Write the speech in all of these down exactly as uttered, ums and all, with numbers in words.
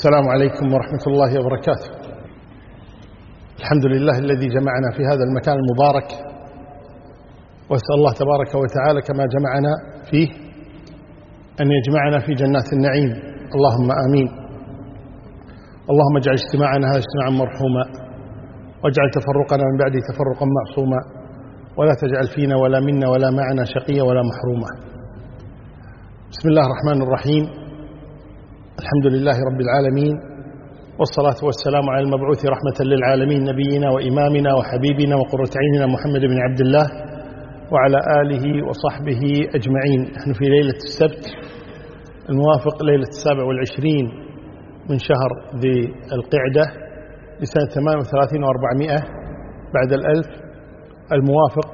السلام عليكم ورحمة الله وبركاته. الحمد لله الذي جمعنا في هذا المكان المبارك، وأسأل الله تبارك وتعالى كما جمعنا فيه أن يجمعنا في جنات النعيم، اللهم آمين. اللهم اجعل اجتماعنا هذا اجتماعا مرحوما، واجعل تفرقنا من بعده تفرقا معصوما، ولا تجعل فينا ولا منا ولا معنا شقيا ولا محروما. بسم الله الرحمن الرحيم. الحمد لله رب العالمين، والصلاة والسلام على المبعوث رحمة للعالمين، نبينا وإمامنا وحبيبنا وقرة عيننا محمد بن عبد الله وعلى آله وصحبه أجمعين. نحن في ليلة السبت الموافق ليلة السابع والعشرين من شهر ذي القعدة لسنة ثمان وثلاثين وأربعمائة بعد الألف، الموافق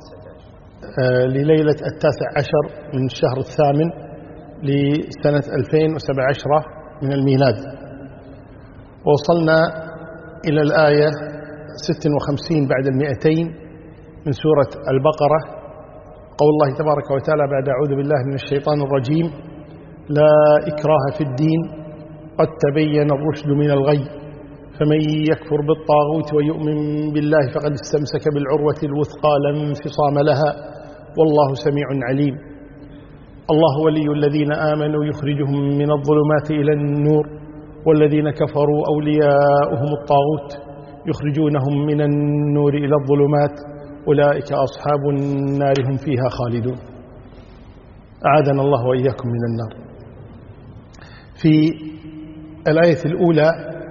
لليلة التاسع عشر من الشهر الثامن لسنة ألفين وسبع عشرة من الميلاد. ووصلنا إلى الآية ست وخمسين بعد المئتين من سورة البقرة، قول الله تبارك وتعالى بعد أعوذ بالله من الشيطان الرجيم: لا إكراه في الدين قد تبين الرشد من الغي فمن يكفر بالطاغوت ويؤمن بالله فقد استمسك بالعروة الوثقى لا انفصام لها والله سميع عليم. الله ولي الذين آمنوا يخرجهم من الظلمات إلى النور والذين كفروا أولياؤهم الطاغوت يخرجونهم من النور إلى الظلمات أولئك أصحاب النار هم فيها خالدون. أعاذنا الله وإياكم من النار. في الآية الأولى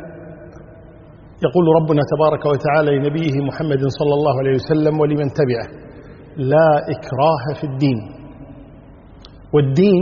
يقول ربنا تبارك وتعالى لنبيه محمد صلى الله عليه وسلم ولمن تبعه: لا إكراه في الدين. والدين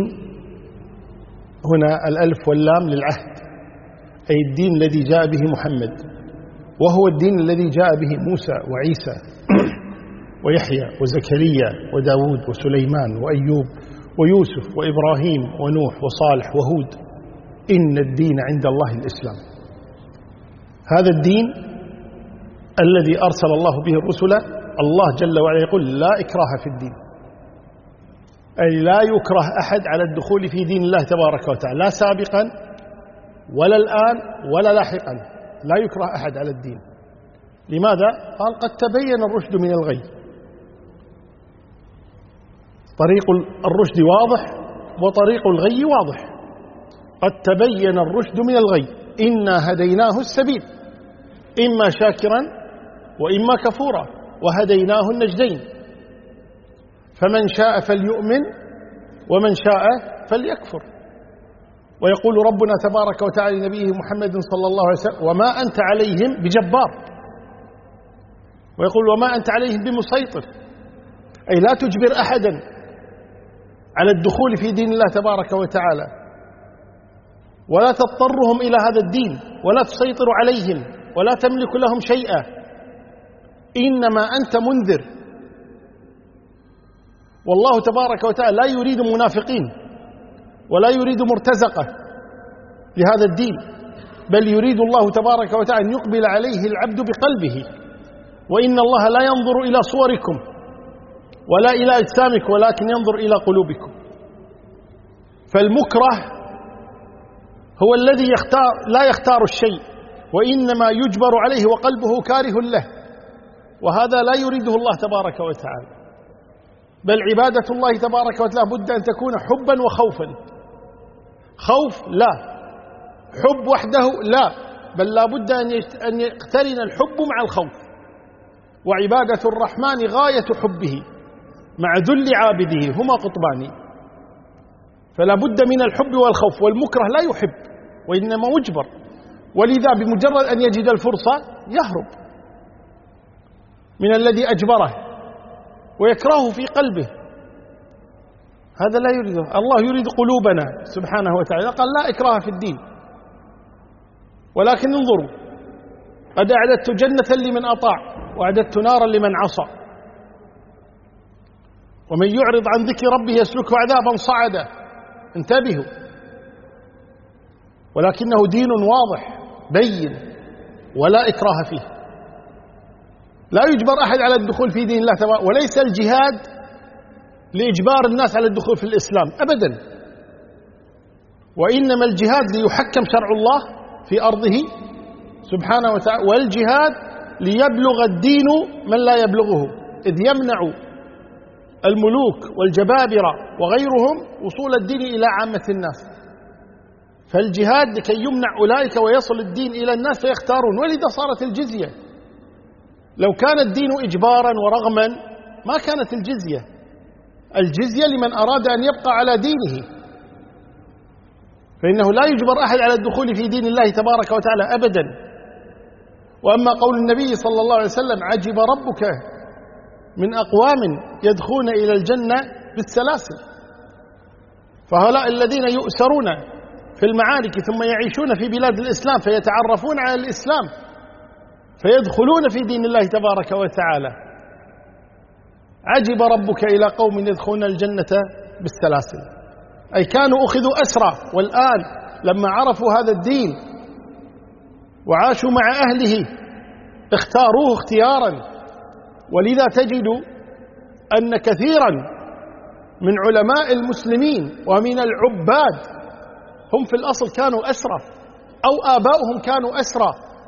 هنا الألف واللام للعهد، أي الدين الذي جاء به محمد، وهو الدين الذي جاء به موسى وعيسى ويحيى وزكريا وداود وسليمان وأيوب ويوسف وإبراهيم ونوح وصالح وهود. إن الدين عند الله الإسلام. هذا الدين الذي أرسل الله به الرسل. الله جل وعلا يقول: لا إكراه في الدين، أي لا يكره أحد على الدخول في دين الله تبارك وتعالى، لا سابقا ولا الآن ولا لاحقا، لا يكره أحد على الدين. لماذا؟ قال: قد تبين الرشد من الغي. طريق الرشد واضح وطريق الغي واضح. قد تبين الرشد من الغي إنا هديناه السبيل إما شاكرا وإما كفورا وهديناه النجدين فمن شاء فليؤمن ومن شاء فليكفر. ويقول ربنا تبارك وتعالى لنبيه محمد صلى الله عليه وسلم: وما أنت عليهم بجبار. ويقول: وما أنت عليهم بمسيطر، أي لا تجبر أحدا على الدخول في دين الله تبارك وتعالى، ولا تضطرهم إلى هذا الدين، ولا تسيطر عليهم، ولا تملك لهم شيئا، إنما أنت منذر. والله تبارك وتعالى لا يريد منافقين ولا يريد مرتزقة لهذا الدين، بل يريد الله تبارك وتعالى أن يقبل عليه العبد بقلبه. وإن الله لا ينظر إلى صوركم ولا إلى أجسامكم ولكن ينظر إلى قلوبكم. فالمكره هو الذي يختار لا يختار الشيء، وإنما يجبر عليه وقلبه كاره له، وهذا لا يريده الله تبارك وتعالى. بل عبادة الله تبارك وتعالى بد أن تكون حبا وخوفا. خوف لا، حب وحده لا، بل لا بد أن يقترن الحب مع الخوف. وعبادة الرحمن غاية حبه مع ذل عابده هما قطبان، فلا بد من الحب والخوف. والمكره لا يحب وإنما مجبر، ولذا بمجرد أن يجد الفرصة يهرب من الذي أجبره ويكرهه في قلبه. هذا لا يريده الله، يريد قلوبنا سبحانه وتعالى. قال: لا إكراه في الدين، ولكن انظروا: قد أعددت جنة لمن أطاع وأعددت نارا لمن عصى ومن يعرض عن ذكر ربه يسلكه عذابا صعدا. انتبهوا، ولكنه دين واضح بين ولا إكراه فيه. لا يجبر أحد على الدخول في دين الله تبارك، وليس الجهاد لإجبار الناس على الدخول في الإسلام أبدا، وإنما الجهاد ليحكم شرع الله في أرضه سبحانه وتعالى، والجهاد ليبلغ الدين من لا يبلغه، إذ يمنع الملوك والجبابرة وغيرهم وصول الدين إلى عامة الناس، فالجهاد لكي يمنع أولئك ويصل الدين إلى الناس فيختارون، ولذا صارت الجزية. لو كان الدين إجبارا ورغما ما كانت الجزية، الجزية لمن أراد أن يبقى على دينه، فإنه لا يجبر أحد على الدخول في دين الله تبارك وتعالى أبدا. وأما قول النبي صلى الله عليه وسلم عجب ربك من أقوام يدخلون إلى الجنة بالسلاسل، فهؤلاء الذين يؤسرون في المعارك ثم يعيشون في بلاد الإسلام فيتعرفون على الإسلام فيدخلون في دين الله تبارك وتعالى. عجب ربك إلى قوم يدخلون الجنة بالسلاسل، أي كانوا أخذوا أسرى، والآن لما عرفوا هذا الدين وعاشوا مع أهله اختاروه اختيارا. ولذا تجد أن كثيرا من علماء المسلمين ومن العباد هم في الأصل كانوا أسرى أو آباؤهم كانوا أسرى،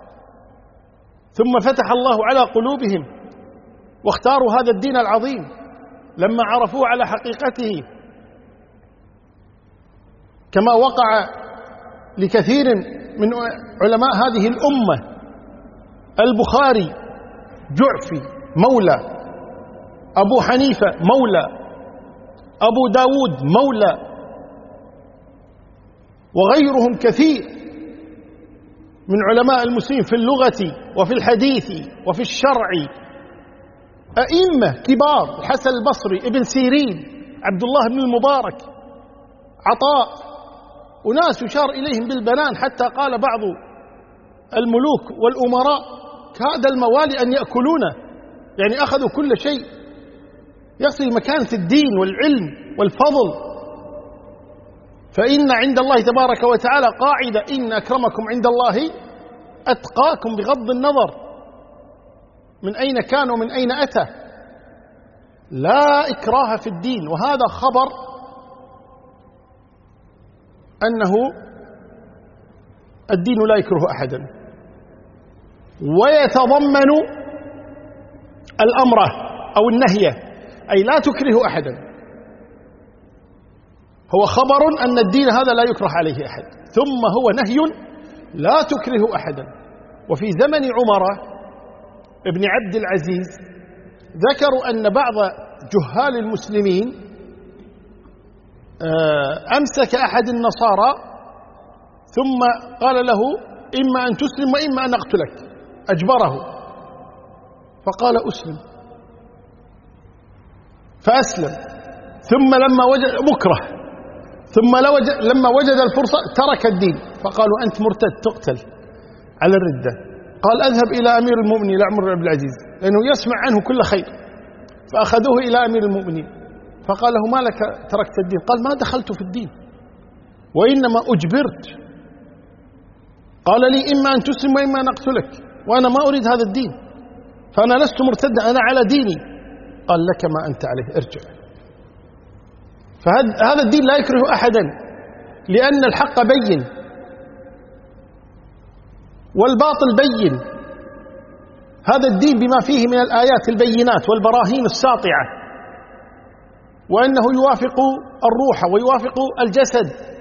ثم فتح الله على قلوبهم واختاروا هذا الدين العظيم لما عرفوه على حقيقته، كما وقع لكثير من علماء هذه الأمة. البخاري جعفي مولى، أبو حنيفة مولى، أبو داود مولى، وغيرهم كثير من علماء المسلمين في اللغة وفي الحديث وفي الشرع، أئمة كبار، الحسن البصري، ابن سيرين، عبد الله بن المبارك، عطاء، وناس يشار إليهم بالبنان، حتى قال بعض الملوك والأمراء كاد الموالي أن يأكلونه، يعني أخذوا كل شيء يصل مكانة الدين والعلم والفضل. فإن عند الله تبارك وتعالى قاعدة: إن أكرمكم عند الله أتقاكم، بغض النظر من أين كان ومن أين أتى، لا إكراه في الدين. وهذا خبر أنه الدين لا يكره أحدا، ويتضمن الأمر أو النهي، أي لا تكره أحدا. هو خبر أن الدين هذا لا يكره عليه أحد، ثم هو نهي لا تكره أحدا. وفي زمن عمر ابن عبد العزيز ذكروا أن بعض جهال المسلمين أمسك أحد النصارى ثم قال له: إما أن تسلم وإما أن أقتلك، أجبره، فقال: أسلم، فأسلم. ثم لما وجد مكره، ثم لما وجد الفرصة ترك الدين، فقالوا: أنت مرتد تقتل على الردة. قال: أذهب إلى أمير المؤمنين عمر بن عبد العزيز، لأنه يسمع عنه كل خير. فأخذوه إلى أمير المؤمنين فقال له: ما لك تركت الدين؟ قال: ما دخلت في الدين وإنما أجبرت. قال لي: إما أن تسلم وإما أن أقتلك، وأنا ما أريد هذا الدين، فأنا لست مرتدا، أنا على ديني. قال: لك ما أنت عليه، ارجع. فهذا الدين لا يكره أحدا، لأن الحق بين والباطل بين. هذا الدين بما فيه من الآيات البينات والبراهين الساطعة، وأنه يوافق الروح ويوافق الجسد.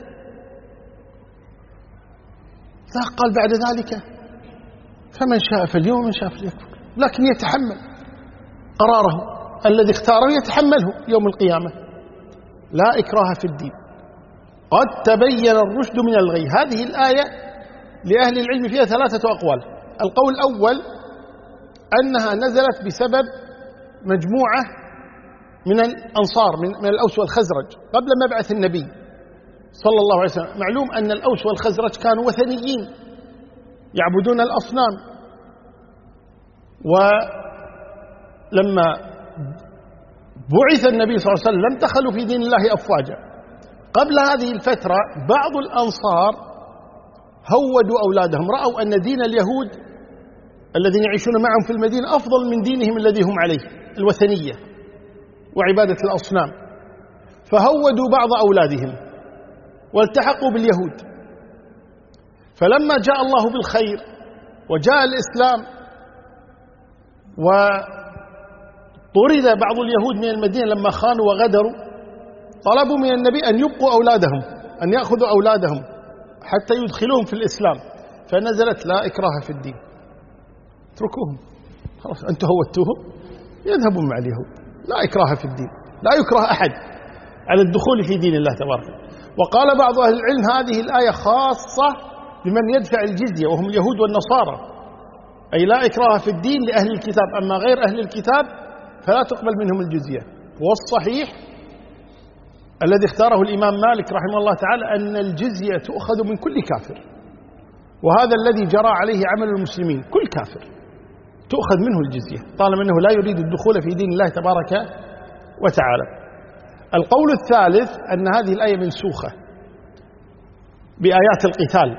لا قال بعد ذلك: فمن شاء فليؤمن ومن شاء فليكفر، لكن يتحمل قراره الذي اختاره، يتحمله يوم القيامة. لا إكراه في الدين، قد تبين الرشد من الغي. هذه الآية لأهل العلم فيها ثلاثة أقوال. القول الأول أنها نزلت بسبب مجموعة من الأنصار من الأوس والخزرج قبل مبعث النبي صلى الله عليه وسلم. معلوم أن الأوس والخزرج كانوا وثنيين يعبدون الأصنام، ولما بعث النبي صلى الله عليه وسلم دخلوا في دين الله أفواجا. قبل هذه الفترة بعض الأنصار هودوا أولادهم، رأوا أن دين اليهود الذين يعيشون معهم في المدينة أفضل من دينهم الذي هم عليه، الوثنية وعبادة الأصنام، فهودوا بعض أولادهم والتحقوا باليهود. فلما جاء الله بالخير وجاء الإسلام وطرد بعض اليهود من المدينة لما خانوا وغدروا، طلبوا من النبي أن يبقوا أولادهم، أن يأخذوا أولادهم حتى يدخلوهم في الإسلام، فنزلت لا إكراه في الدين، اتركوهم خلاص، أنتم هوتوهم يذهبون مع اليهود، لا إكراه في الدين، لا يكره أحد على الدخول في دين الله تبارك. وقال بعض أهل العلم هذه الآية خاصة بمن يدفع الجزية وهم اليهود والنصارى، أي لا إكراه في الدين لأهل الكتاب، أما غير أهل الكتاب فلا تقبل منهم الجزية. والصحيح الذي اختاره الإمام مالك رحمه الله تعالى أن الجزية تؤخذ من كل كافر، وهذا الذي جرى عليه عمل المسلمين، كل كافر تؤخذ منه الجزية طالما أنه لا يريد الدخول في دين الله تبارك وتعالى. القول الثالث أن هذه الآية منسوخة بآيات القتال،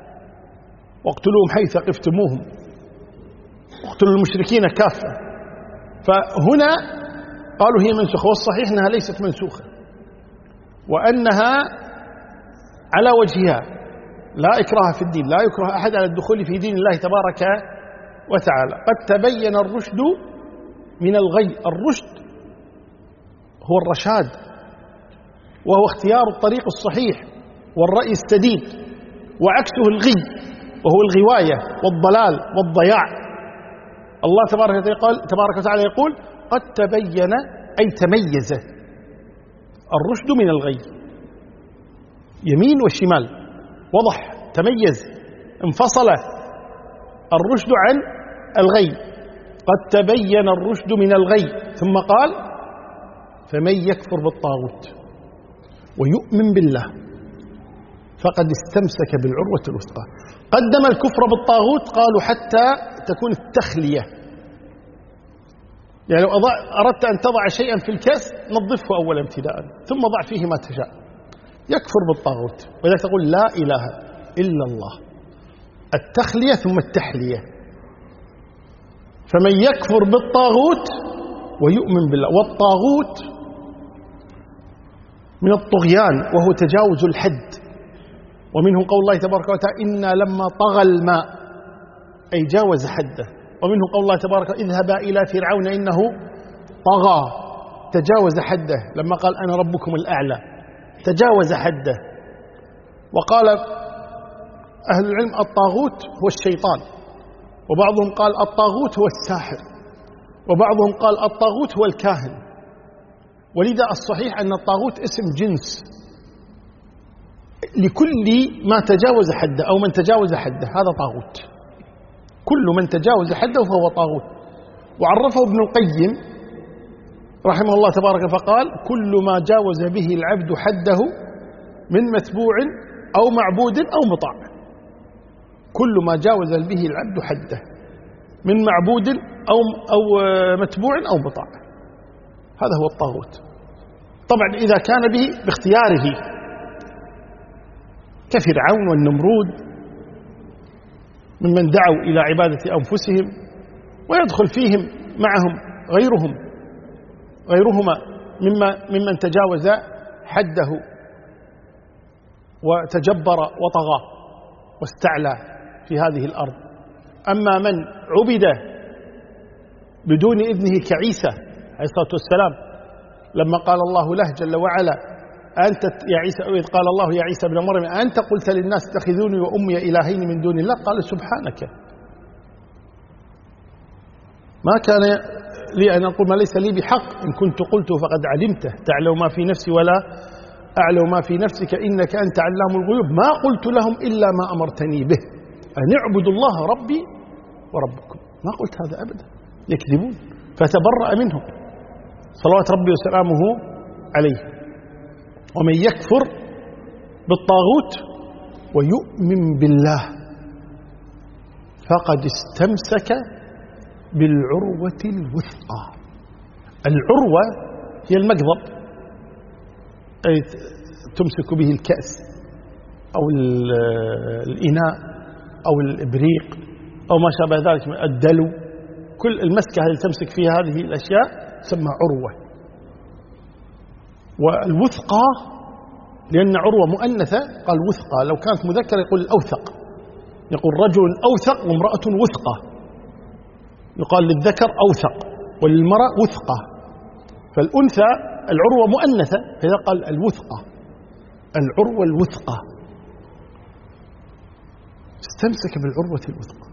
واقتلوهم حيث ثقفتموهم، اقتلوا المشركين كافة، فهنا قالوا هي منسوخة، والصحيح أنها ليست منسوخة، وأنها على وجهها، لا إكراه في الدين، لا يكره أحد على الدخول في دين الله تبارك وتعالى. قد تبين الرشد من الغي، الرشد هو الرشاد، وهو اختيار الطريق الصحيح والرأي السديد، وعكسه الغي وهو الغواية والضلال والضياع. الله تبارك وتعالى يقول قد تبين أي تميز الرشد من الغي، يمين وشمال وضح، تميز، انفصل الرشد عن الغي، قد تبين الرشد من الغي. ثم قال فمن يكفر بالطاغوت ويؤمن بالله فقد استمسك بالعروة الوثقى. قدم الكفر بالطاغوت، قالوا حتى تكون التخلية، يعني لو أردت أن تضع شيئا في الكاس نظفه أولا ابتداء ثم ضع فيه ما تشاء. يكفر بالطاغوت، ولذلك تقول لا إله إلا الله، التخلية ثم التحلية. فمن يكفر بالطاغوت ويؤمن بالله، والطاغوت من الطغيان وهو تجاوز الحد، ومنه قول الله تبارك وتعالى إنا لما طغى الماء أي جاوز حده، ومنه قول الله تبارك اذهبا إلى فرعون إنه طغى، تجاوز حده لما قال أنا ربكم الأعلى، تجاوز حده. وقال أهل العلم الطاغوت هو الشيطان، وبعضهم قال الطاغوت هو الساحر، وبعضهم قال الطاغوت هو الكاهن. ولذا الصحيح أن الطاغوت اسم جنس لكل ما تجاوز حده أو من تجاوز حده، هذا طاغوت، كل من تجاوز حده فهو طاغوت. وعرفه ابن القيم رحمه الله تبارك فقال كل ما جاوز به العبد حده من متبوع أو معبود أو مطاع، كل ما جاوز به العبد حده من معبود أو, أو متبوع أو مطاع، هذا هو الطاغوت. طبعا إذا كان به باختياره كفرعون والنمرود ممن دعوا إلى عبادة أنفسهم، ويدخل فيهم معهم غيرهم غيرهما مما ممن تجاوز حده وتجبر وطغى واستعلى في هذه الأرض. أما من عبد بدون إذنه كعيسى عليه الصلاة والسلام، لما قال الله له جل وعلا أنت يا عيسى، إذ قال الله يا عيسى ابن مريم أنت قلت للناس اتخذوني وأمي إلهين من دون الله، قال سبحانك ما كان لي أن أقول ما ليس لي بحق، إن كنت قلته فقد علمته تعلم ما في نفسي ولا أعلم ما في نفسك إنك أنت علام الغيوب، ما قلت لهم إلا ما أمرتني به أن اعبدوا الله ربي وربكم، ما قلت هذا أبدا، يكذبون. فتبرأ منهم صلوات ربي وسلامه عليه. ومن يكفر بالطاغوت ويؤمن بالله فقد استمسك بالعروة الوثقى. العروة هي المقبض، أي تمسك به الكأس أو الإناء أو الإبريق أو ما شابه ذلك من الدلو، كل المسكة اللي تمسك فيها هذه الأشياء تسمى عروة. والوثقى لأن عروة مؤنثة قال وثقى، لو كانت مذكرة يقول الأوثق، يقول رجل أوثق وامرأة وثقة، يقال للذكر أوثق وللمرأة وثقة، فالأنثى العروة مؤنثة، فإذا قال الوثقة العروة الوثقة، استمسك بالعروة الوثقى.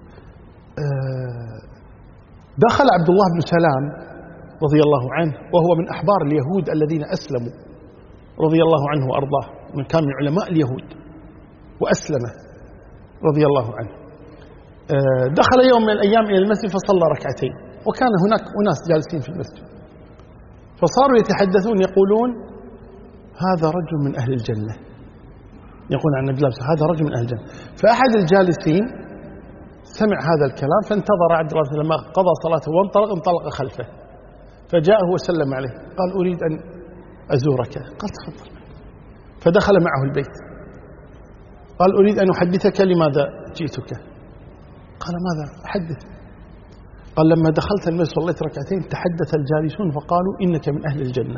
دخل عبد الله بن سلام رضي الله عنه وهو من أحبار اليهود الذين أسلموا رضي الله عنه وأرضاه، من كان من علماء اليهود وأسلم رضي الله عنه. دخل يوم من الأيام إلى المسجد فصلى ركعتين، وكان هناك أناس جالسين في المسجد، فصاروا يتحدثون يقولون هذا رجل من أهل الجنة، يقول عن النبي هذا رجل من أهل الجنة. فأحد الجالسين سمع هذا الكلام فانتظر عبد الله لما قضى صلاته وانطلق انطلق خلفه، فجاءه وسلم عليه، قال أريد أن أزورك، قال تفضل. فدخل معه البيت، قال أريد أن أحدثك لماذا جئتك، قال ماذا أحدث، قال لما دخلت المسجد صليت ركعتين تحدث الجالسون فقالوا إنك من أهل الجنة،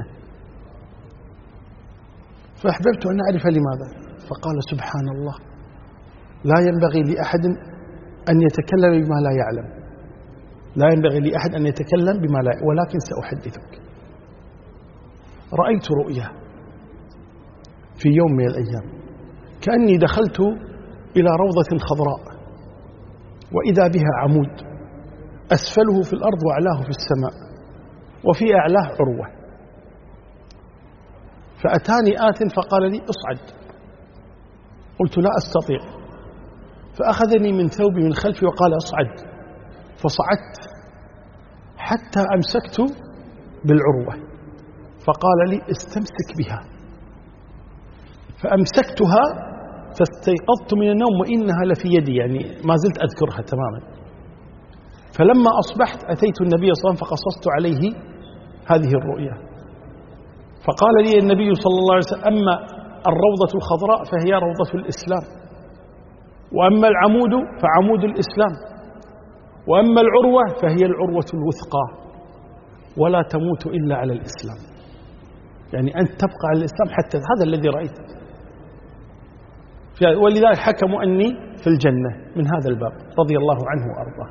فأحببت أن أعرف لماذا، فقال سبحان الله لا ينبغي لأحد أن يتكلم بما لا يعلم، لا ينبغي لأحد أن يتكلم بما لا يعلم، ولكن سأحدثك. رأيت رؤيا في يوم من الأيام كأني دخلت إلى روضة خضراء وإذا بها عمود أسفله في الأرض وأعلاه في السماء وفي أعلاه عروة، فأتاني آت فقال لي اصعد، قلت لا أستطيع، فأخذني من ثوبي من خلفي وقال اصعد، فصعدت حتى أمسكت بالعروة فقال لي استمسك بها، فأمسكتها فاستيقظت من النوم وإنها لفي يدي، يعني ما زلت أذكرها تماما. فلما أصبحت أتيت النبي صلى الله عليه وسلم فقصصت عليه هذه الرؤيا، فقال لي النبي صلى الله عليه وسلم أما الروضة الخضراء فهي روضة الإسلام، وأما العمود فعمود الإسلام، وأما العروة فهي العروة الوثقى ولا تموت إلا على الإسلام، يعني أن تبقى على الإسلام حتى هذا الذي رأيت، ولذلك حكموا أني في الجنة من هذا الباب رضي الله عنه وأرضاه.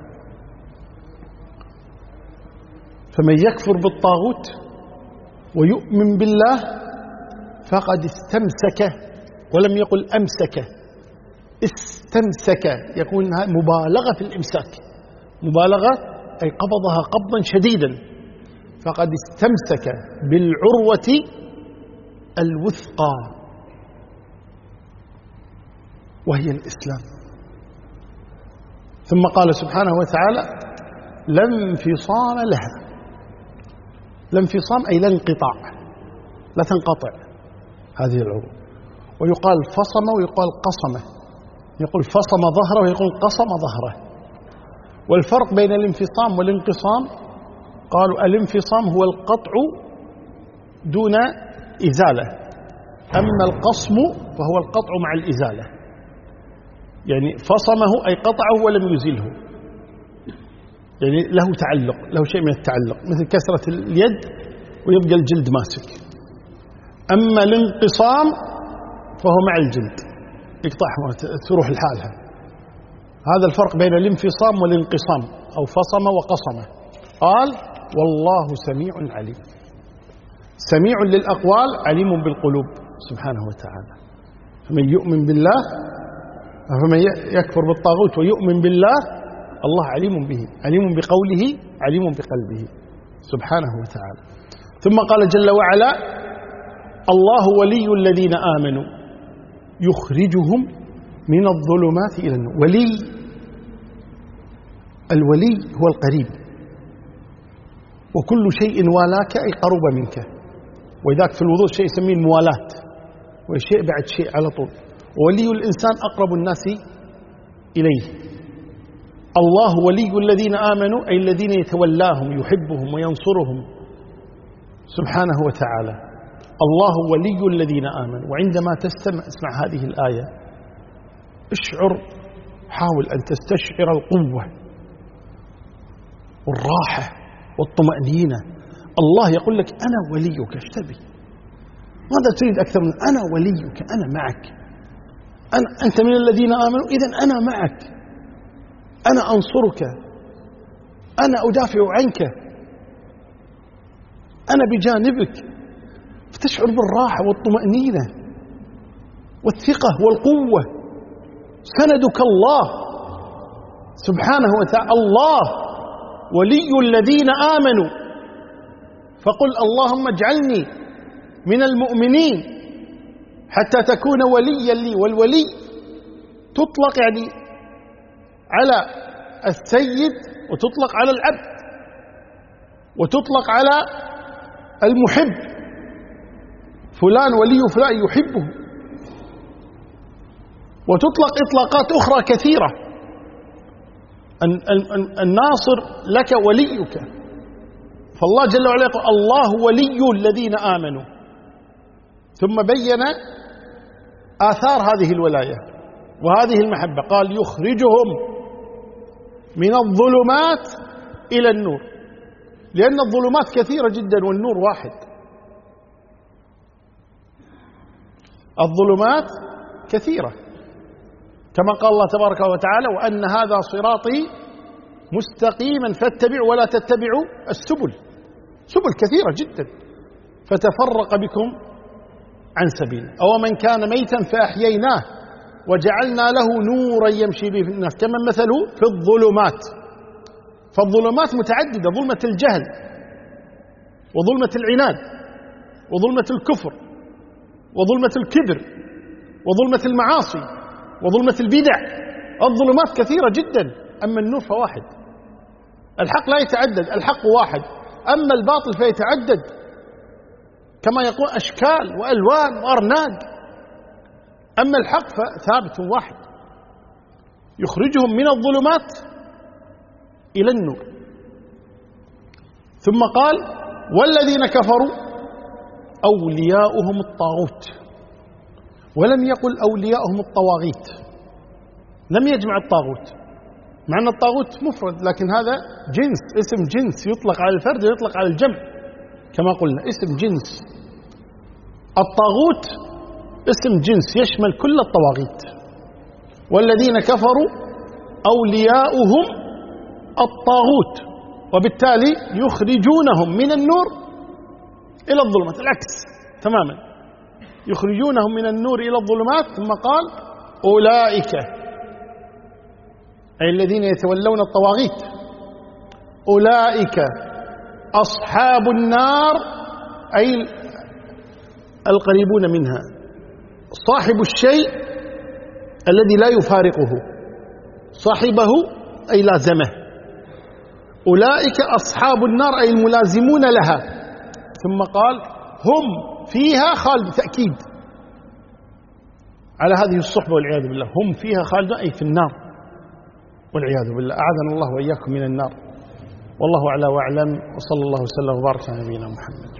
فمن يكفر بالطاغوت ويؤمن بالله فقد استمسك، ولم يقل أمسك، استمسك، يكون مبالغة في الإمساك، مبالغة أي قبضها قبضا شديدا، فقد استمسك بالعروة الوثقى وهي الإسلام. ثم قال سبحانه وتعالى لا انفصام لها، لا انفصام أي لا انقطاع، لا تنقطع هذه العروة، ويقال فصم ويقال قصمة، يقول فصم ظهره ويقول قصم ظهره. والفرق بين الانفصام والانقصام قالوا الانفصام هو القطع دون إزالة، أما القصم فهو القطع مع الإزالة، يعني فصمه أي قطعه ولم يزله، يعني له تعلق، له شيء من التعلق مثل كسرة اليد ويبقى الجلد ماسك. أما الانقصام فهو مع الجلد يقطعها تروح لحالها. هذا الفرق بين الانفصام والانقصام أو فصم وقصم. قال والله سميع عليم، سميع للأقوال عليم بالقلوب سبحانه وتعالى. فمن يؤمن بالله، فمن يكفر بالطاغوت ويؤمن بالله الله عليم به، عليم بقوله عليم بقلبه سبحانه وتعالى. ثم قال جل وعلا الله ولي الذين آمنوا يخرجهم من الظلمات إلى النور. ولي، الولي هو القريب، وكل شيء والاك أي قرب منك، وذاك في الوضوء شيء يسميه الموالاة، والشيء بعد شيء على طول. ولي الإنسان أقرب الناس إليه. الله ولي الذين آمنوا أي الذين يتولاهم يحبهم وينصرهم سبحانه وتعالى. الله ولي الذين آمنوا. وعندما تستمع اسمع هذه الآية اشعر، حاول أن تستشعر القوة والراحة والطمأنينة. الله يقول لك أنا وليك، ايش تبي؟ ماذا تريد أكثر من أنا وليك، أنا معك، أنا أنت من الذين آمنوا إذن أنا معك. أنا أنصرك، أنا أدافع عنك، أنا بجانبك، فتشعر بالراحة والطمأنينة والثقة والقوة. سندك الله سبحانه وتعالى، الله ولي الذين آمنوا، فقل اللهم اجعلني من المؤمنين حتى تكون وليا لي. والولي تطلق يعني على السيد، وتطلق على العبد، وتطلق على المحب، فلان ولي فلان يحبه، وتطلق إطلاقات أخرى كثيرة. الناصر لك وليك، فالله جل وعلا يقول الله ولي الذين آمنوا، ثم بين آثار هذه الولاية وهذه المحبة، قال يخرجهم من الظلمات إلى النور، لأن الظلمات كثيرة جدا والنور واحد. الظلمات كثيرة كما قال الله تبارك وتعالى وأن هذا صراطي مستقيما فاتبعوا ولا تتبعوا السبل. سبل كثيرة جدا فتفرق بكم عن سبيله. أو من كان ميتا فأحييناه وجعلنا له نورا يمشي به في الناس كمن مثله في الظلمات. فالظلمات متعددة، ظلمة الجهل وظلمة العناد وظلمة الكفر وظلمة الكبر وظلمة المعاصي وظلمة البدع. الظلمات كثيرة جدا، أما النور فواحد. الحق لا يتعدد، الحق واحد، أما الباطل فيتعدد كما يقول أشكال وألوان وأرناد، أما الحق فثابت واحد يخرجهم من الظلمات إلى النور. ثم قال والذين كفروا أولياؤهم الطاغوت، ولم يقل أولياؤهم الطواغيت، لم يجمع الطاغوت، مع أن الطاغوت مفرد لكن هذا جنس، اسم جنس يطلق على الفرد ويطلق على الجمع كما قلنا، اسم جنس. الطاغوت اسم جنس يشمل كل الطواغيت. والذين كفروا أولياؤهم الطاغوت، وبالتالي يخرجونهم من النور إلى الظلمات، العكس تماما، يخرجونهم من النور إلى الظلمات. ثم قال أولئك أي الذين يتولون الطواغيت، أولئك أصحاب النار أي القريبون منها، صاحب الشيء الذي لا يفارقه، صاحبه أي لازمه. أولئك أصحاب النار أي الملازمون لها. ثم قال هم فيها خالد، تأكيد على هذه الصحبة والعياذ بالله، هم فيها خالد أي في النار والعياذ بالله، أعاذنا الله وإياكم من النار. والله أعلى وأعلم، وصلى الله وسلم وبارك على نبينا محمد.